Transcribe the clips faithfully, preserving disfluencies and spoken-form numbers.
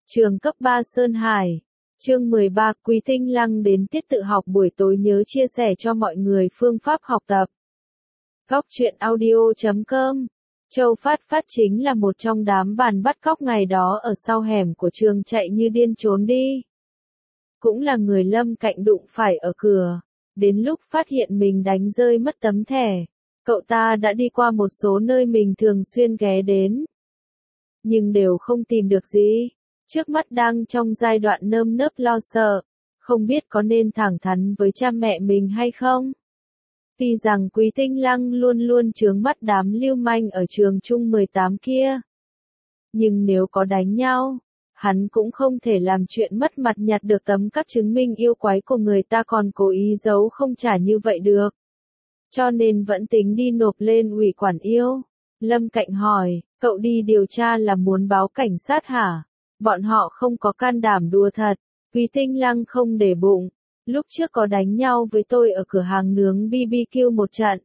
Trường cấp ba Sơn Hải. Chương mười ba, Quý Tinh Lăng đến tiết tự học buổi tối nhớ chia sẻ cho mọi người phương pháp học tập. Góc truyện audio chấm com. Châu Phát Phát chính là một trong đám bàn bắt cóc ngày đó ở sau hẻm của trường chạy như điên trốn đi. Cũng là người Lâm Cạnh đụng phải ở cửa. Đến lúc phát hiện mình đánh rơi mất tấm thẻ, cậu ta đã đi qua một số nơi mình thường xuyên ghé đến. Nhưng đều không tìm được gì. Trước mắt đang trong giai đoạn nơm nớp lo sợ, không biết có nên thẳng thắn với cha mẹ mình hay không. Tuy rằng Quý Tinh Lăng luôn luôn chướng mắt đám lưu manh ở trường Trung mười tám kia. Nhưng nếu có đánh nhau, hắn cũng không thể làm chuyện mất mặt nhặt được tấm các chứng minh yêu quái của người ta còn cố ý giấu không trả như vậy được. Cho nên vẫn tính đi nộp lên ủy quản yêu. Lâm Cạnh hỏi, cậu đi điều tra là muốn báo cảnh sát hả? Bọn họ không có can đảm đùa thật. Quý Tinh Lăng không để bụng. Lúc trước có đánh nhau với tôi ở cửa hàng nướng bê bê kiu một trận.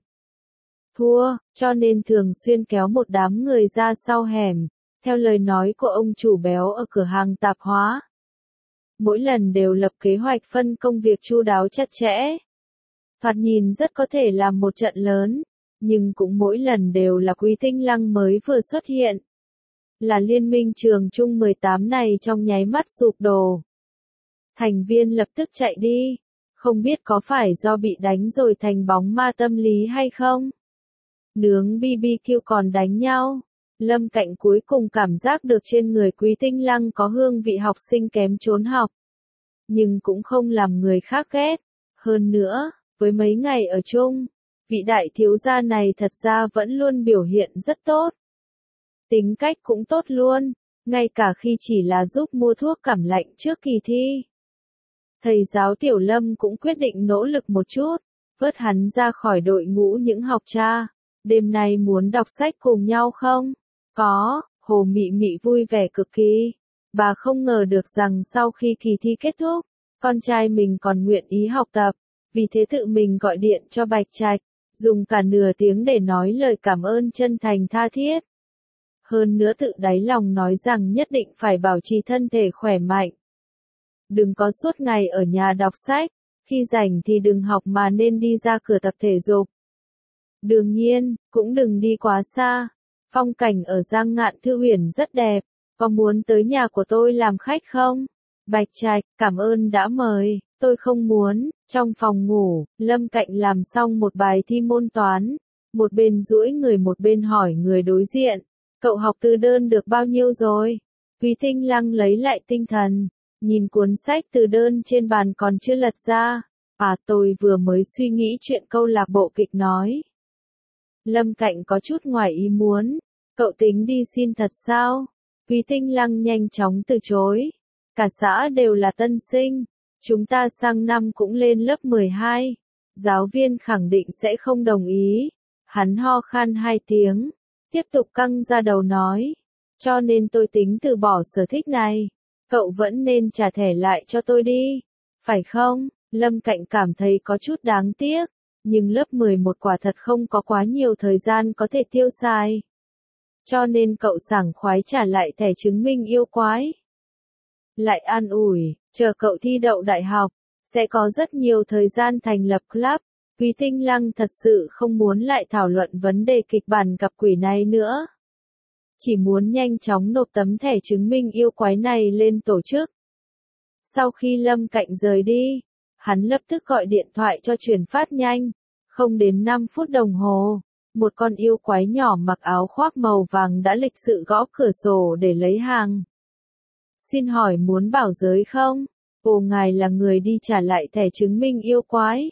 Thua, cho nên thường xuyên kéo một đám người ra sau hẻm, theo lời nói của ông chủ béo ở cửa hàng tạp hóa. Mỗi lần đều lập kế hoạch phân công việc chu đáo chặt chẽ. Thoạt nhìn rất có thể làm một trận lớn, nhưng cũng mỗi lần đều là Quý Tinh Lăng mới vừa xuất hiện. Là liên minh trường Trung mười tám này trong nháy mắt sụp đổ. Thành viên lập tức chạy đi, không biết có phải do bị đánh rồi thành bóng ma tâm lý hay không? Nướng bê bê kiu còn đánh nhau. Lâm Cạnh cuối cùng cảm giác được trên người Quý Tinh Lăng có hương vị học sinh kém trốn học. Nhưng cũng không làm người khác ghét. Hơn nữa, với mấy ngày ở chung, vị đại thiếu gia này thật ra vẫn luôn biểu hiện rất tốt. Tính cách cũng tốt luôn, ngay cả khi chỉ là giúp mua thuốc cảm lạnh trước kỳ thi. Thầy giáo Tiểu Lâm cũng quyết định nỗ lực một chút, vớt hắn ra khỏi đội ngũ những học trò. Đêm nay muốn đọc sách cùng nhau không? Có, Hồ Mị Mị vui vẻ cực kỳ. Bà không ngờ được rằng sau khi kỳ thi kết thúc, con trai mình còn nguyện ý học tập, vì thế tự mình gọi điện cho Bạch Trạch, dùng cả nửa tiếng để nói lời cảm ơn chân thành tha thiết. Hơn nữa tự đáy lòng nói rằng nhất định phải bảo trì thân thể khỏe mạnh. Đừng có suốt ngày ở nhà đọc sách, khi rảnh thì đừng học mà nên đi ra cửa tập thể dục. Đương nhiên, cũng đừng đi quá xa. Phong cảnh ở Giang Ngạn Thư Huyền rất đẹp, có muốn tới nhà của tôi làm khách không? Bạch Trạch, cảm ơn đã mời, tôi không muốn. Trong phòng ngủ, Lâm Cạnh làm xong một bài thi môn toán, một bên duỗi người một bên hỏi người đối diện, cậu học từ đơn được bao nhiêu rồi? Quý Tinh Lăng lấy lại tinh thần, nhìn cuốn sách từ đơn trên bàn còn chưa lật ra. À, tôi vừa mới suy nghĩ chuyện câu lạc bộ kịch nói. Lâm Cạnh có chút ngoài ý muốn, cậu tính đi xin thật sao? Quý Tinh Lăng nhanh chóng từ chối. Cả xã đều là tân sinh, chúng ta sang năm cũng lên lớp mười hai. Giáo viên khẳng định sẽ không đồng ý. Hắn ho khan hai tiếng, tiếp tục căng ra đầu nói. Cho nên tôi tính từ bỏ sở thích này. Cậu vẫn nên trả thẻ lại cho tôi đi. Phải không? Lâm Cạnh cảm thấy có chút đáng tiếc. Nhưng lớp mười một quả thật không có quá nhiều thời gian có thể tiêu xài. Cho nên cậu sảng khoái trả lại thẻ chứng minh yêu quái. Lại an ủi, chờ cậu thi đậu đại học, sẽ có rất nhiều thời gian thành lập club. Quý Tinh Lăng thật sự không muốn lại thảo luận vấn đề kịch bản gặp quỷ này nữa. Chỉ muốn nhanh chóng nộp tấm thẻ chứng minh yêu quái này lên tổ chức. Sau khi Lâm Cạnh rời đi, hắn lập tức gọi điện thoại cho chuyển phát nhanh. Không đến năm phút đồng hồ, một con yêu quái nhỏ mặc áo khoác màu vàng đã lịch sự gõ cửa sổ để lấy hàng. Xin hỏi muốn bảo giới không? Ồ, ngài là người đi trả lại thẻ chứng minh yêu quái.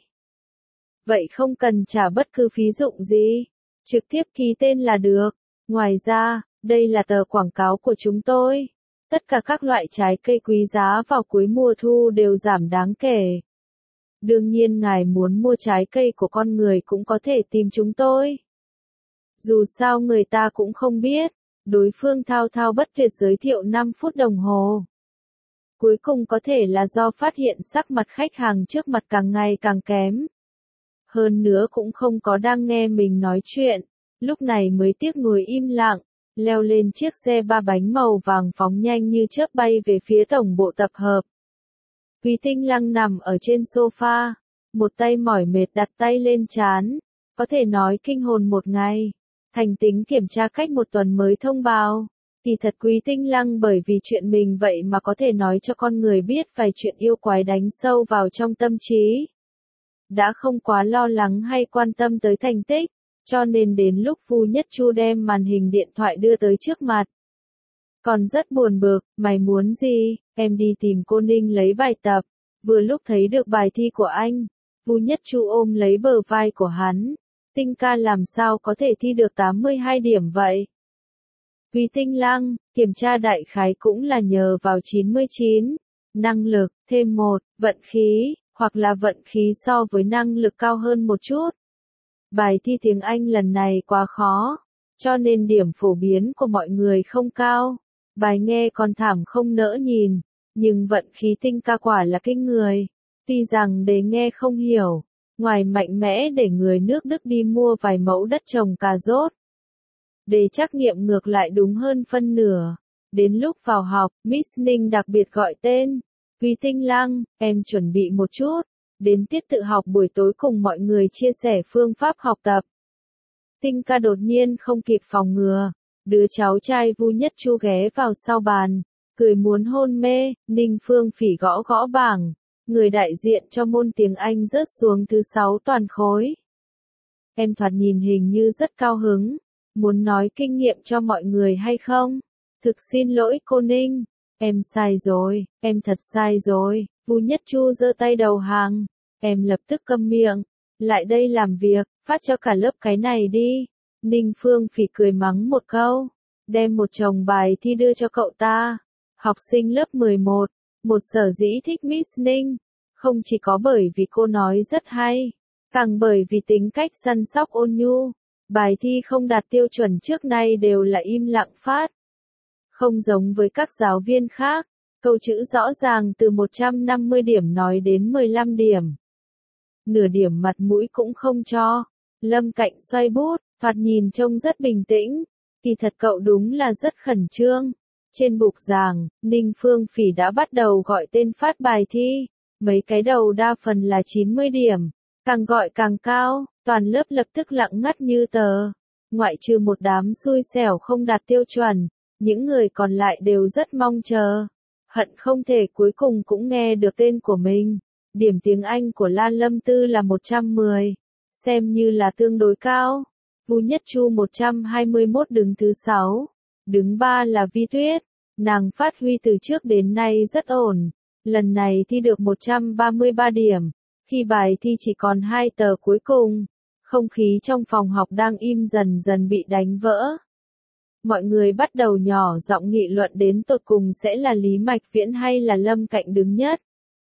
Vậy không cần trả bất cứ phí dụng gì, trực tiếp ký tên là được. Ngoài ra, đây là tờ quảng cáo của chúng tôi. Tất cả các loại trái cây quý giá vào cuối mùa thu đều giảm đáng kể. Đương nhiên ngài muốn mua trái cây của con người cũng có thể tìm chúng tôi. Dù sao người ta cũng không biết. Đối phương thao thao bất tuyệt giới thiệu năm phút đồng hồ. Cuối cùng có thể là do phát hiện sắc mặt khách hàng trước mặt càng ngày càng kém. Hơn nữa cũng không có đang nghe mình nói chuyện. Lúc này mới tiếc nuối im lặng. leo lên chiếc xe ba bánh màu vàng phóng nhanh như chớp bay về phía tổng bộ tập hợp. Quý Tinh Lăng nằm ở trên sofa, một tay mỏi mệt đặt tay lên trán, có thể nói kinh hồn một ngày. Thành tính kiểm tra cách một tuần mới thông báo. Kỳ thật Quý Tinh Lăng bởi vì chuyện mình vậy mà có thể nói cho con người biết vài chuyện yêu quái đánh sâu vào trong tâm trí. Đã không quá lo lắng hay quan tâm tới thành tích, cho nên đến lúc Vu Nhất Chu đem màn hình điện thoại đưa tới trước mặt. Còn rất buồn bực, mày muốn gì, em đi tìm cô Ninh lấy bài tập, vừa lúc thấy được bài thi của anh. Vu Nhất Chu ôm lấy bờ vai của hắn. Tinh ca làm sao có thể thi được tám mươi hai điểm vậy? Quý Tinh Lăng, kiểm tra đại khái cũng là nhờ vào chín mươi chín. Năng lực, thêm một, vận khí, hoặc là vận khí so với năng lực cao hơn một chút. Bài thi tiếng Anh lần này quá khó, cho nên điểm phổ biến của mọi người không cao. Bài nghe còn thảm không nỡ nhìn, nhưng vận khí Tinh ca quả là kinh người. Tuy rằng đề nghe không hiểu, ngoài mạnh mẽ để người nước Đức đi mua vài mẫu đất trồng cà rốt. Đề trắc nghiệm ngược lại đúng hơn phân nửa. Đến lúc vào học, Miss Ninh đặc biệt gọi tên. Quý Tinh Lăng, em chuẩn bị một chút. Đến tiết tự học buổi tối cùng mọi người chia sẻ phương pháp học tập. Tinh ca đột nhiên không kịp phòng ngừa. Đứa cháu trai Vu Nhất Chu ghé vào sau bàn, cười muốn hôn mê. Ninh Phương Phỉ gõ gõ bảng. Người đại diện cho môn tiếng Anh rớt xuống thứ sáu toàn khối. Em thoạt nhìn hình như rất cao hứng. Muốn nói kinh nghiệm cho mọi người hay không? Thực xin lỗi cô Ninh. Em sai rồi, em thật sai rồi. Vu Nhất Chu giơ tay đầu hàng. Em lập tức câm miệng. Lại đây làm việc, phát cho cả lớp cái này đi. Ninh Phương Phỉ cười mắng một câu. Đem một chồng bài thi đưa cho cậu ta. Học sinh lớp mười một. Một sở dĩ thích Miss Ninh. Không chỉ có bởi vì cô nói rất hay. Càng bởi vì tính cách săn sóc ôn nhu. Bài thi không đạt tiêu chuẩn trước nay đều là im lặng phát. Không giống với các giáo viên khác, câu chữ rõ ràng từ một trăm năm mươi điểm nói đến mười lăm điểm. Nửa điểm mặt mũi cũng không cho. Lâm Cạnh xoay bút, thoạt nhìn trông rất bình tĩnh. Kỳ thật cậu đúng là rất khẩn trương. Trên bục giảng, Ninh Phương Phỉ đã bắt đầu gọi tên phát bài thi. Mấy cái đầu đa phần là chín mươi điểm. Càng gọi càng cao, toàn lớp lập tức lặng ngắt như tờ. Ngoại trừ một đám xui xẻo không đạt tiêu chuẩn, những người còn lại đều rất mong chờ. Hận không thể cuối cùng cũng nghe được tên của mình. Điểm tiếng Anh của Lan Lâm Tư là một trăm mười. Xem như là tương đối cao. Vu Nhất Chu một trăm hai mươi mốt đứng thứ sáu. Đứng ba là Vi Tuyết. Nàng phát huy từ trước đến nay rất ổn. Lần này thi được một trăm ba mươi ba điểm. Khi bài thi chỉ còn hai tờ cuối cùng, không khí trong phòng học đang im dần dần bị đánh vỡ. Mọi người bắt đầu nhỏ giọng nghị luận đến tột cùng sẽ là Lý Mạch Viễn hay là Lâm Cạnh đứng nhất.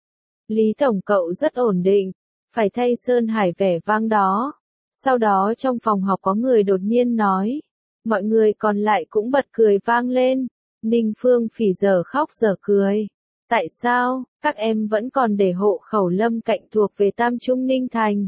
Lý Tổng cậu rất ổn định, phải thay Sơn Hải vẻ vang đó. Sau đó trong phòng học có người đột nhiên nói, mọi người còn lại cũng bật cười vang lên. Ninh Phương Phỉ giờ khóc giờ cười. Tại sao, các em vẫn còn để hộ khẩu Lâm Cạnh thuộc về Tam Trung Ninh Thành?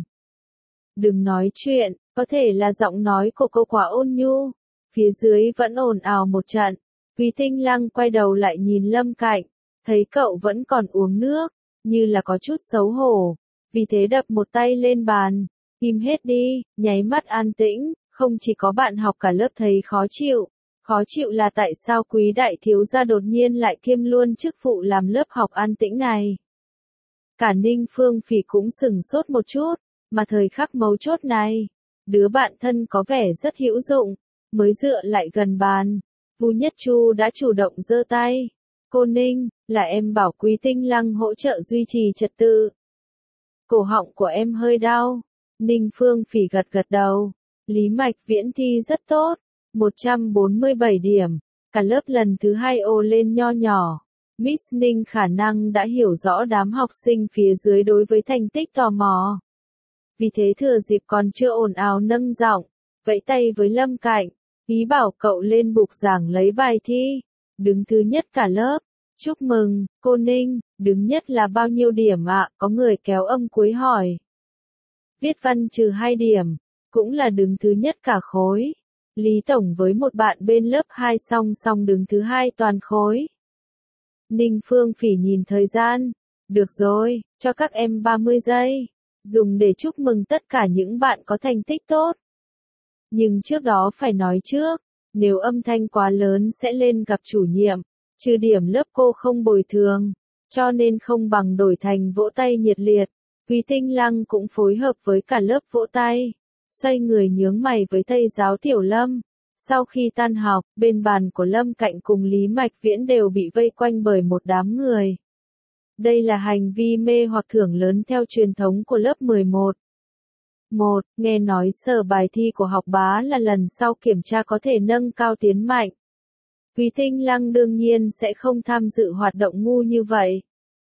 Đừng nói chuyện, có thể là giọng nói của cô quá ôn nhu. Phía dưới vẫn ồn ào một trận. Quý Tinh Lăng quay đầu lại nhìn Lâm Cạnh, thấy cậu vẫn còn uống nước, như là có chút xấu hổ. Vì thế đập một tay lên bàn, im hết đi, nháy mắt an tĩnh, không chỉ có bạn học cả lớp thấy khó chịu. Khó chịu là tại sao Quý đại thiếu gia đột nhiên lại kiêm luôn chức vụ làm lớp học an tĩnh này. Cả Ninh Phương Phỉ cũng sửng sốt một chút, mà thời khắc mấu chốt này, đứa bạn thân có vẻ rất hữu dụng, mới dựa lại gần bàn. Vu Nhất Chu đã chủ động giơ tay. Cô Ninh, là em bảo Quý Tinh Lăng hỗ trợ duy trì trật tự. Cổ họng của em hơi đau. Ninh Phương Phỉ gật gật đầu. Lý Mạch Viễn thi rất tốt. một trăm bốn mươi bảy điểm. Cả lớp lần thứ hai ô lên nho nhỏ. Miss Ninh khả năng đã hiểu rõ đám học sinh phía dưới đối với thành tích tò mò. Vì thế thừa dịp còn chưa ồn ào nâng giọng, vẫy tay với Lâm Cạnh, ý bảo cậu lên bục giảng lấy bài thi. Đứng thứ nhất cả lớp. Chúc mừng, cô Ninh, đứng nhất là bao nhiêu điểm ạ? Có người kéo âm cuối hỏi. Viết văn trừ hai điểm, cũng là đứng thứ nhất cả khối. Lý Tổng với một bạn bên lớp hai song song đứng thứ hai toàn khối. Ninh Phương Phỉ nhìn thời gian. Được rồi, cho các em ba mươi giây. Dùng để chúc mừng tất cả những bạn có thành tích tốt. Nhưng trước đó phải nói trước, nếu âm thanh quá lớn sẽ lên gặp chủ nhiệm, trừ điểm lớp cô không bồi thường, cho nên không bằng đổi thành vỗ tay nhiệt liệt. Quý Tinh Lăng cũng phối hợp với cả lớp vỗ tay, xoay người nhướng mày với thầy giáo Tiểu Lâm. Sau khi tan học, bên bàn của Lâm Cạnh cùng Lý Mạch Viễn đều bị vây quanh bởi một đám người. Đây là hành vi mê hoặc thưởng lớn theo truyền thống của lớp mười một. một. Nghe nói sở bài thi của học bá là lần sau kiểm tra có thể nâng cao tiến mạnh. Quý Tinh Lăng đương nhiên sẽ không tham dự hoạt động ngu như vậy.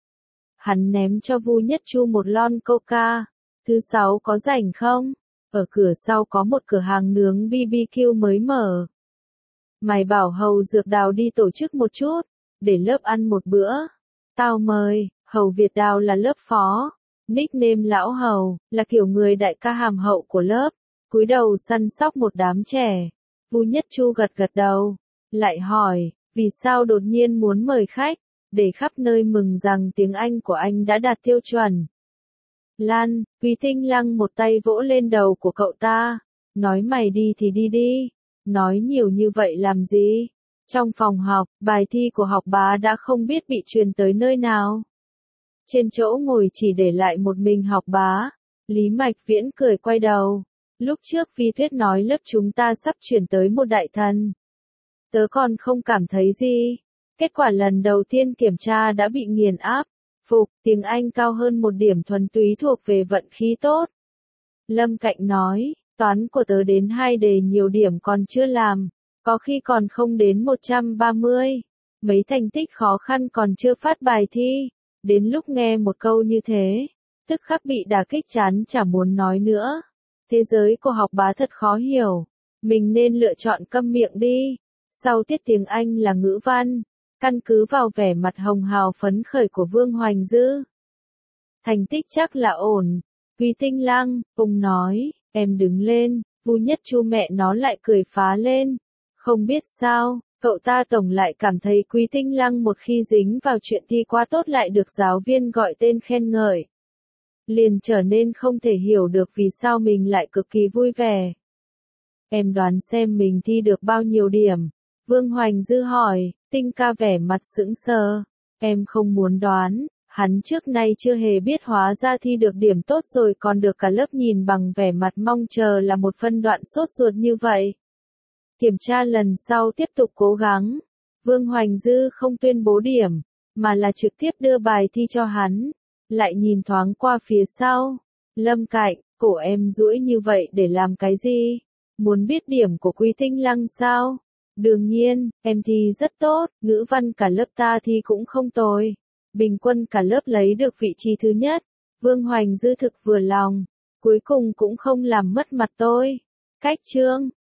Hắn ném cho Vu Nhất Chu một lon coca. Thứ sáu có rảnh không? Ở cửa sau có một cửa hàng nướng bê bê kiu mới mở. Mày bảo Hầu Dược Đào đi tổ chức một chút, để lớp ăn một bữa. Tao mời. Hầu Việt Đào là lớp phó. Nickname Lão Hầu, là kiểu người đại ca hàm hậu của lớp. Cúi đầu săn sóc một đám trẻ. Vu Nhất Chu gật gật đầu. Lại hỏi, vì sao đột nhiên muốn mời khách, để khắp nơi mừng rằng tiếng Anh của anh đã đạt tiêu chuẩn. Lan, Quý Tinh Lăng một tay vỗ lên đầu của cậu ta. Nói mày đi thì đi đi. Nói nhiều như vậy làm gì? Trong phòng học, bài thi của học bá đã không biết bị truyền tới nơi nào. Trên chỗ ngồi chỉ để lại một mình học bá. Lý Mạch Viễn cười quay đầu. Lúc trước Vi Tuyết nói lớp chúng ta sắp chuyển tới một đại thần. Tớ còn không cảm thấy gì. Kết quả lần đầu tiên kiểm tra đã bị nghiền áp. Phục, tiếng Anh cao hơn một điểm thuần túy thuộc về vận khí tốt. Lâm Cạnh nói, toán của tớ đến hai đề nhiều điểm còn chưa làm. Có khi còn không đến một trăm ba mươi. Mấy thành tích khó khăn còn chưa phát bài thi. Đến lúc nghe một câu như thế, tức khắc bị đả kích chán chả muốn nói nữa. Thế giới của học bá thật khó hiểu. Mình nên lựa chọn câm miệng đi. Sau tiết tiếng Anh là ngữ văn. Căn cứ vào vẻ mặt hồng hào phấn khởi của Vương Hoành Dư. Thành tích chắc là ổn. Quý Tinh Lăng, ông nói, em đứng lên. Vu Nhất Chu mẹ nó lại cười phá lên. Không biết sao, cậu ta tổng lại cảm thấy Quý Tinh Lăng một khi dính vào chuyện thi quá tốt lại được giáo viên gọi tên khen ngợi. Liền trở nên không thể hiểu được vì sao mình lại cực kỳ vui vẻ. Em đoán xem mình thi được bao nhiêu điểm? Vương Hoành Dư hỏi, Tinh ca vẻ mặt sững sờ. Em không muốn đoán, hắn trước nay chưa hề biết hóa ra thi được điểm tốt rồi còn được cả lớp nhìn bằng vẻ mặt mong chờ là một phân đoạn sốt ruột như vậy. Kiểm tra lần sau tiếp tục cố gắng. Vương Hoành Dư không tuyên bố điểm, mà là trực tiếp đưa bài thi cho hắn. Lại nhìn thoáng qua phía sau. Lâm Cạnh, cổ em duỗi như vậy để làm cái gì? Muốn biết điểm của Quý Tinh Lăng sao? Đương nhiên, em thi rất tốt, ngữ văn cả lớp ta thi cũng không tồi. Bình quân cả lớp lấy được vị trí thứ nhất. Vương Hoành Dư thực vừa lòng. Cuối cùng cũng không làm mất mặt tôi. Cách chương.